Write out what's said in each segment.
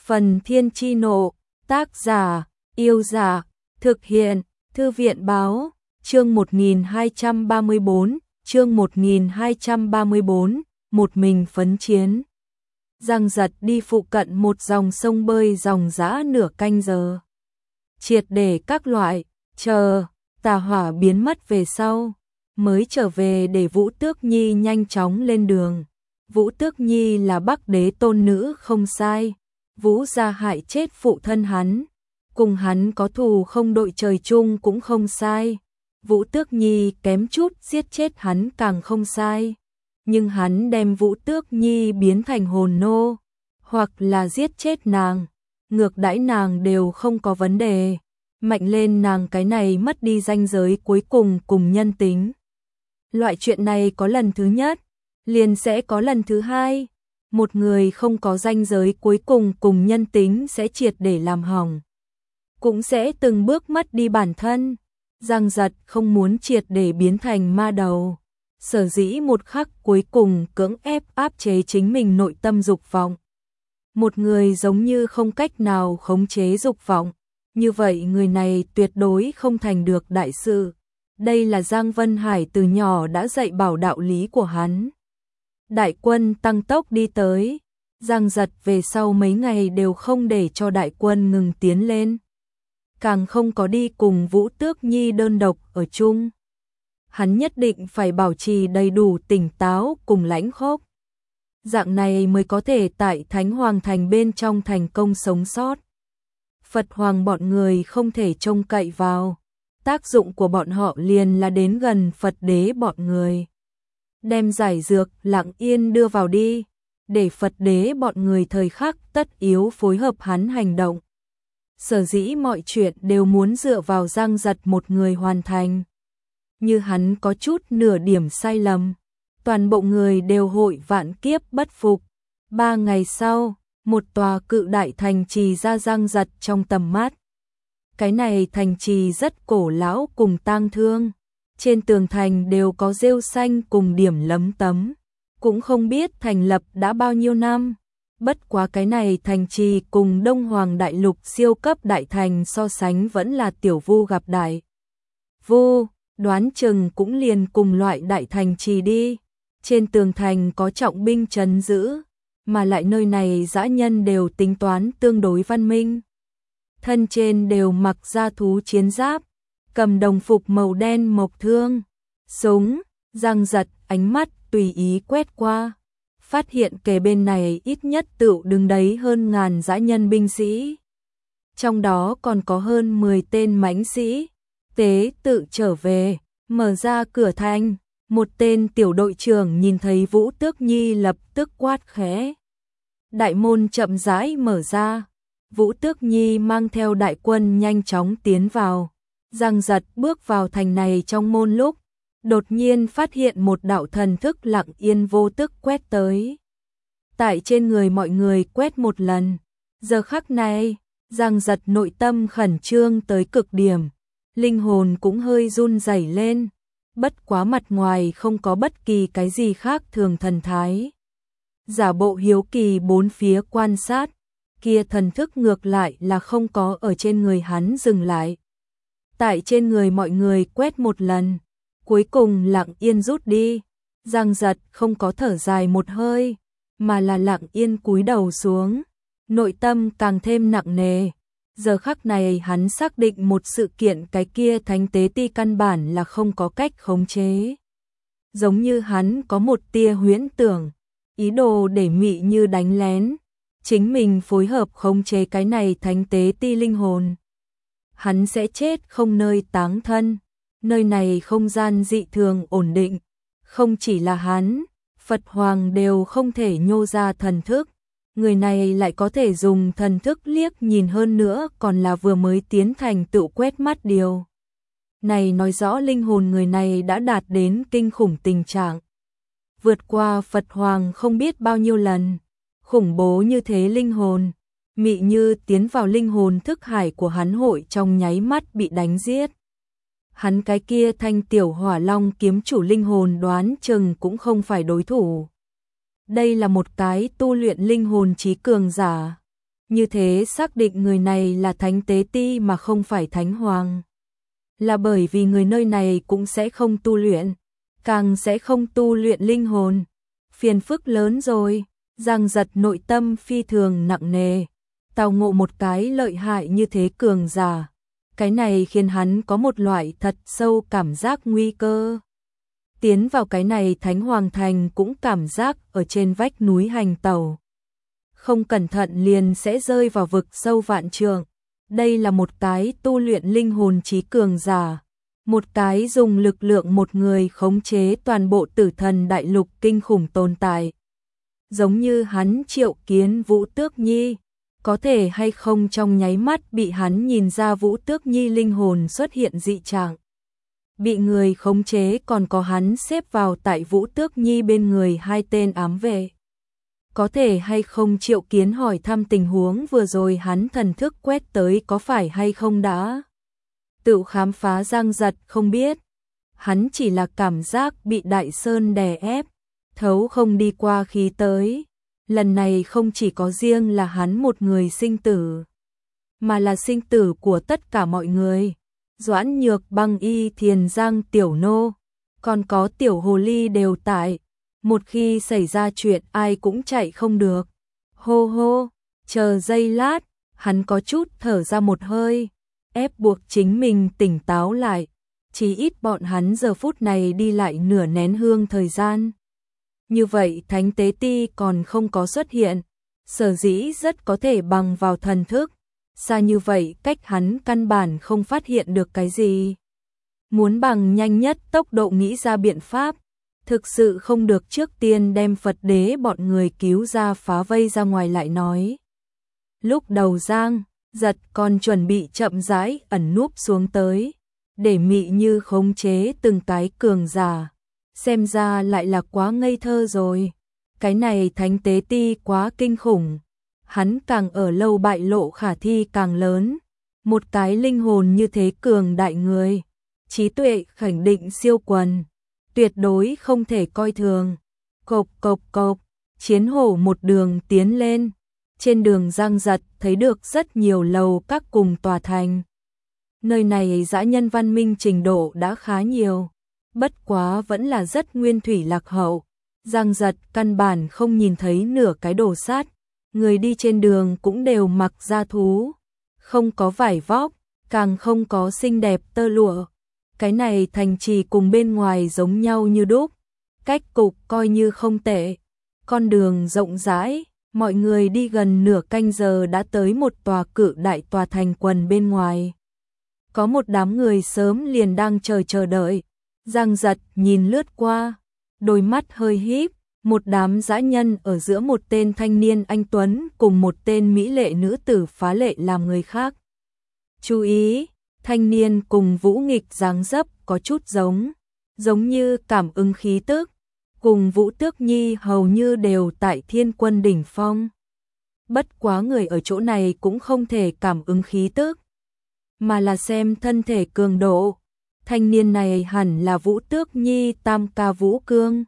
Phần Thiên Chi Nộ, tác giả, Yêu Dạ, thực hiện, Thư viện Báo, chương 1234, một mình phấn chiến. Giang Giật đi phụ cận một dòng sông bơi dòng dã nửa canh giờ. Triệt để các loại, chờ, tà hỏa biến mất về sau, mới trở về để Vũ Tước Nhi nhanh chóng lên đường. Vũ Tước Nhi là Bắc Đế tôn nữ không sai, Vũ gia hại chết phụ thân hắn, cùng hắn có thù không đội trời chung cũng không sai. Vũ Tước Nhi kém chút giết chết hắn càng không sai, nhưng hắn đem Vũ Tước Nhi biến thành hồn nô, hoặc là giết chết nàng, ngược đãi nàng đều không có vấn đề. Mạnh lên nàng cái này mất đi ranh giới cuối cùng cùng nhân tính. Loại chuyện này có lần thứ nhất, liền sẽ có lần thứ hai. Một người không có ranh giới cuối cùng cùng nhân tính sẽ triệt để làm hỏng, cũng sẽ từng bước mất đi bản thân. Giang Giật không muốn triệt để biến thành ma đầu, sở dĩ một khắc cuối cùng cưỡng ép áp chế chính mình nội tâm dục vọng. Một người giống như không cách nào khống chế dục vọng, như vậy người này tuyệt đối không thành được đại sự. Đây là Giang Vân Hải từ nhỏ đã dạy bảo đạo lý của hắn. Đại quân tăng tốc đi tới, Giang Giật về sau mấy ngày đều không để cho đại quân ngừng tiến lên, càng không có đi cùng Vũ Tước Nhi đơn độc ở chung. Hắn nhất định phải bảo trì đầy đủ tỉnh táo cùng lãnh khốc, dạng này mới có thể tại Thánh Hoàng Thành bên trong thành công sống sót. Phật Hoàng bọn người không thể trông cậy vào, tác dụng của bọn họ liền là đến gần Phật Đế bọn người, đem giải dược lặng yên đưa vào đi, để Phật Đế bọn người thời khắc tất yếu phối hợp hắn hành động. Sở dĩ mọi chuyện đều muốn dựa vào Giang Giật một người hoàn thành. Như hắn có chút nửa điểm sai lầm, toàn bộ người đều hội vạn kiếp bất phục. 3 ngày sau, một tòa cự đại thành trì ra Giang Giật trong tầm mắt. Cái này thành trì rất cổ lão cùng tang thương, trên tường thành đều có rêu xanh cùng điểm lấm tấm, cũng không biết thành lập đã bao nhiêu năm. Bất quá cái này thành trì cùng Đông Hoàng Đại Lục siêu cấp đại thành so sánh vẫn là tiểu vu gặp đại vu, đoán chừng cũng liền cùng loại đại thành trì đi. Trên tường thành có trọng binh trấn giữ, mà lại nơi này dã nhân đều tính toán tương đối văn minh. Thân trên đều mặc da thú chiến giáp, cầm đồng phục màu đen mộc thương, súng. Giang Giật ánh mắt tùy ý quét qua, phát hiện kề bên này ít nhất tựu đứng đấy hơn ngàn dã nhân binh sĩ. Trong đó còn có hơn 10 tên mãnh sĩ, tế tự trở về, mở ra cửa thành. Một tên tiểu đội trưởng nhìn thấy Vũ Tước Nhi lập tức quát khẽ. Đại môn chậm rãi mở ra, Vũ Tước Nhi mang theo đại quân nhanh chóng tiến vào. Giang Giật bước vào thành này trong môn lúc, đột nhiên phát hiện một đạo thần thức lặng yên vô tức quét tới. Tại trên người mọi người quét một lần, giờ khắc này, Giang Giật nội tâm khẩn trương tới cực điểm, linh hồn cũng hơi run rẩy lên, bất quá mặt ngoài không có bất kỳ cái gì khác thường thần thái. Giả bộ hiếu kỳ bốn phía quan sát, kia thần thức ngược lại là không có ở trên người hắn dừng lại. Tại trên người mọi người quét một lần, cuối cùng lặng yên rút đi. Giang Giật không có thở dài một hơi, mà là lặng yên cúi đầu xuống, nội tâm càng thêm nặng nề. Giờ khắc này hắn xác định một sự kiện, cái kia thánh tế ti căn bản là không có cách khống chế. Giống như hắn có một tia huyễn tưởng, ý đồ để Mị Như đánh lén, chính mình phối hợp khống chế cái này thánh tế ti linh hồn. Hắn sẽ chết không nơi táng thân, nơi này không gian dị thường ổn định, không chỉ là hắn, Phật Hoàng đều không thể nhô ra thần thức. Người này lại có thể dùng thần thức liếc nhìn, hơn nữa còn là vừa mới tiến thành tựu quét mắt điều. Này nói rõ linh hồn người này đã đạt đến kinh khủng tình trạng, vượt qua Phật Hoàng không biết bao nhiêu lần. Khủng bố như thế linh hồn, Mị Như tiến vào linh hồn thức hải của hắn hội trong nháy mắt bị đánh giết. Hắn cái kia thanh tiểu hỏa long kiếm chủ linh hồn đoán chừng cũng không phải đối thủ. Đây là một cái tu luyện linh hồn trí cường giả. Như thế xác định người này là thánh tế ti mà không phải thánh hoàng. Là bởi vì người nơi này cũng sẽ không tu luyện, càng sẽ không tu luyện linh hồn. Phiền phức lớn rồi, Giang Giật nội tâm phi thường nặng nề. Tào ngộ một cái lợi hại như thế cường giả. Cái này khiến hắn có một loại thật sâu cảm giác nguy cơ. Tiến vào cái này Thánh Hoàng Thành cũng cảm giác ở trên vách núi hành tẩu. Không cẩn thận liền sẽ rơi vào vực sâu vạn trượng. Đây là một cái tu luyện linh hồn trí cường giả. Một cái dùng lực lượng một người khống chế toàn bộ Tử Thần Đại Lục kinh khủng tồn tại. Giống như hắn triệu kiến Vũ Tước Nhi. Có thể hay không trong nháy mắt bị hắn nhìn ra Vũ Tước Nhi linh hồn xuất hiện dị trạng. Bị người khống chế còn có hắn xếp vào tại Vũ Tước Nhi bên người hai tên ám vệ. Có thể hay không triệu kiến hỏi thăm tình huống vừa rồi hắn thần thức quét tới có phải hay không đã. Tự khám phá Giang Giật không biết. Hắn chỉ là cảm giác bị Đại Sơn đè ép, thấu không đi qua khí tới. Lần này không chỉ có riêng là hắn một người sinh tử, mà là sinh tử của tất cả mọi người. Doãn Nhược, Băng Y, Thiền Giang, Tiểu Nô, còn có Tiểu Hồ Ly đều tại. Một khi xảy ra chuyện ai cũng chạy không được. Hô hô, chờ giây lát, hắn có chút thở ra một hơi, ép buộc chính mình tỉnh táo lại. Chỉ ít bọn hắn giờ phút này đi lại nửa nén hương thời gian. Như vậy Thánh Tế Ti còn không có xuất hiện, sở dĩ rất có thể bằng vào thần thức. Xa như vậy cách hắn căn bản không phát hiện được cái gì. Muốn bằng nhanh nhất tốc độ nghĩ ra biện pháp, thực sự không được trước tiên đem Phật đế bọn người cứu ra phá vây ra ngoài lại nói. Lúc đầu Giang Giật còn chuẩn bị chậm rãi ẩn núp xuống tới, để Mị Như khống chế từng cái cường giả. Xem ra lại là quá ngây thơ rồi. Cái này Thánh Tế Ti quá kinh khủng. Hắn càng ở lâu bại lộ khả thi càng lớn. Một cái linh hồn như thế cường đại người, trí tuệ khẳng định siêu quần, tuyệt đối không thể coi thường. Cộp cộp cộp, chiến hổ một đường tiến lên. Trên đường Giang Giật thấy được rất nhiều lầu các cùng tòa thành. Nơi này dã nhân văn minh trình độ đã khá nhiều, bất quá vẫn là rất nguyên thủy lạc hậu. Giang Giật căn bản không nhìn thấy nửa cái đồ sát. Người đi trên đường cũng đều mặc da thú, không có vải vóc, càng không có xinh đẹp tơ lụa. Cái này thành trì cùng bên ngoài giống nhau như đúc, cách cục coi như không tệ. Con đường rộng rãi, mọi người đi gần nửa canh giờ đã tới một tòa cự đại tòa thành quần bên ngoài. Có một đám người sớm liền đang chờ đợi. Giang Giật nhìn lướt qua, đôi mắt hơi híp. Một đám dã nhân ở giữa một tên thanh niên anh tuấn cùng một tên mỹ lệ nữ tử phá lệ làm người khác. Chú ý, thanh niên cùng Vũ Nghịch dáng dấp có chút giống như cảm ứng khí tức, cùng Vũ Tước Nhi hầu như đều tại Thiên Quân đỉnh phong. Bất quá người ở chỗ này cũng không thể cảm ứng khí tức, mà là xem thân thể cường độ. Thanh niên này hẳn là Vũ Tước Nhi tam ca Vũ Cương.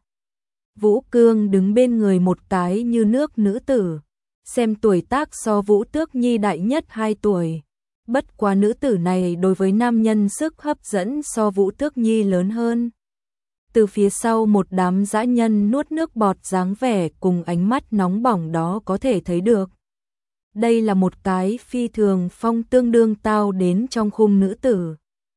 Vũ Cương đứng bên người một cái như nước nữ tử, xem tuổi tác so Vũ Tước Nhi đại nhất 2 tuổi. Bất quá nữ tử này đối với nam nhân sức hấp dẫn so Vũ Tước Nhi lớn hơn. Từ phía sau một đám dã nhân nuốt nước bọt dáng vẻ cùng ánh mắt nóng bỏng đó có thể thấy được. Đây là một cái phi thường phong tương đương tao đến trong khung nữ tử.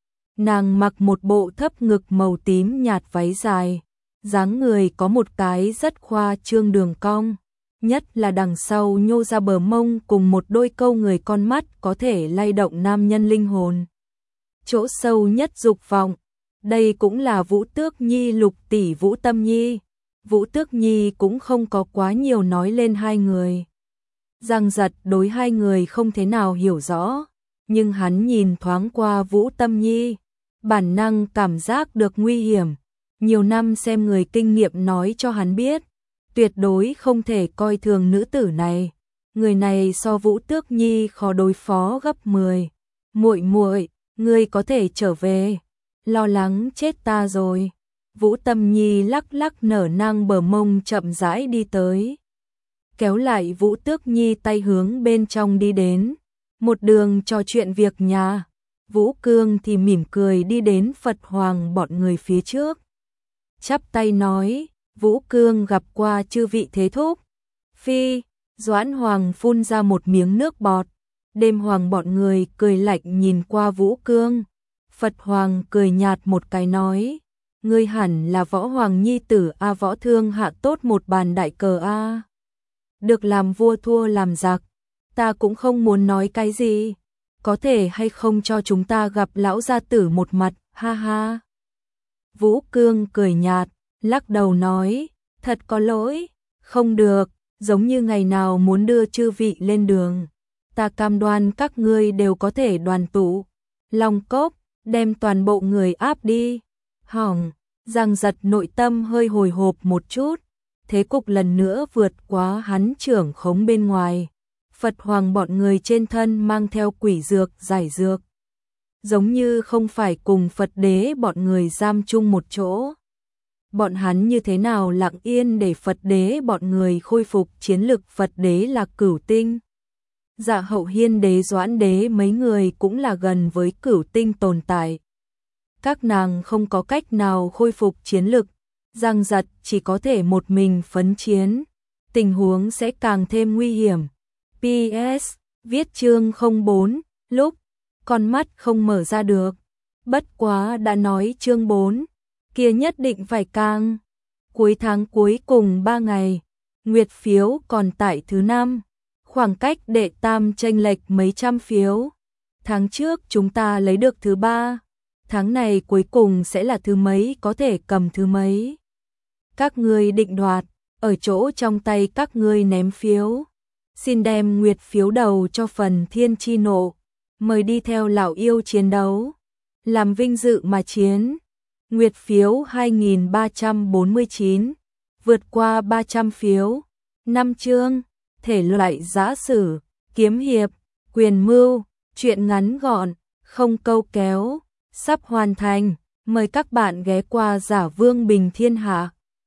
Nàng mặc một bộ thấp ngực màu tím nhạt váy dài. Dáng người có một cái rất khoa trương đường cong, nhất là đằng sau nhô ra bờ mông cùng một đôi câu người con mắt có thể lay động nam nhân linh hồn. Chỗ sâu nhất dục vọng, đây cũng là Vũ Tước Nhi lục tỷ Vũ Tâm Nhi. Vũ Tước Nhi cũng không có quá nhiều nói lên hai người. Giang Giật đối hai người không thế nào hiểu rõ, nhưng hắn nhìn thoáng qua Vũ Tâm Nhi, bản năng cảm giác được nguy hiểm. Nhiều năm xem người kinh nghiệm nói cho hắn biết, tuyệt đối không thể coi thường nữ tử này. Người này so Vũ Tước Nhi khó đối phó gấp 10. Muội muội, ngươi có thể trở về. Lo lắng chết ta rồi. Vũ Tâm Nhi lắc lắc nở nang bờ mông chậm rãi đi tới. kéo lại Vũ Tước Nhi tay hướng bên trong đi đến, một đường trò chuyện việc nhà. Vũ Cương thì mỉm cười đi đến Phật Hoàng bọn người phía trước. Chắp tay nói, Vũ Cương gặp qua chư vị thế thúc. Phi, Doãn Hoàng phun ra một miếng nước bọt. Đêm Hoàng bọn người cười lạnh nhìn qua Vũ Cương. Phật Hoàng cười nhạt một cái nói, ngươi hẳn là Võ Hoàng nhi tử a, Võ Thương hạ tốt một bàn đại cờ a. Được làm vua thua làm giặc, ta cũng không muốn nói cái gì. Có thể hay không cho chúng ta gặp lão gia tử một mặt, ha ha. Vũ Cương cười nhạt, lắc đầu nói, thật có lỗi, không được, giống như ngày nào muốn đưa chư vị lên đường. Ta cam đoan các ngươi đều có thể đoàn tụ. Long Cốc, đem toàn bộ người áp đi. Hỏng, Giang Giật nội tâm hơi hồi hộp một chút. Thế cục lần nữa vượt quá hắn trưởng khống bên ngoài. Phật Hoàng bọn người trên thân mang theo quỷ dược, giải dược. Giống như không phải cùng Phật đế bọn người giam chung một chỗ. Bọn hắn như thế nào lặng yên để Phật đế bọn người khôi phục chiến lực. Phật đế là Cửu Tinh. Dạ Hậu Hiên đế, Doãn đế mấy người cũng là gần với Cửu Tinh tồn tại. Các nàng không có cách nào khôi phục chiến lực. Giang Giật chỉ có thể một mình phấn chiến. Tình huống sẽ càng thêm nguy hiểm. PS, viết chương 04, lúc con mắt không mở ra được. Bất quá đã nói chương 4, kia nhất định phải càng. Cuối tháng cuối cùng 3 ngày, nguyệt phiếu còn tại thứ 5, khoảng cách đệ tam chênh lệch mấy trăm phiếu. Tháng trước chúng ta lấy được thứ 3, tháng này cuối cùng sẽ là thứ mấy, có thể cầm thứ mấy. Các ngươi định đoạt, ở chỗ trong tay các ngươi ném phiếu. Xin đem nguyệt phiếu đầu cho phần thiên chi nộ, mời đi theo lão yêu chiến đấu, làm vinh dự mà chiến. Nguyệt phiếu 2349, vượt qua 300 phiếu, 5 chương, thể loại giã sử, kiếm hiệp, quyền mưu, truyện ngắn gọn, không câu kéo, sắp hoàn thành, mời các bạn ghé qua Giả Vương Bình Thiên Hạ.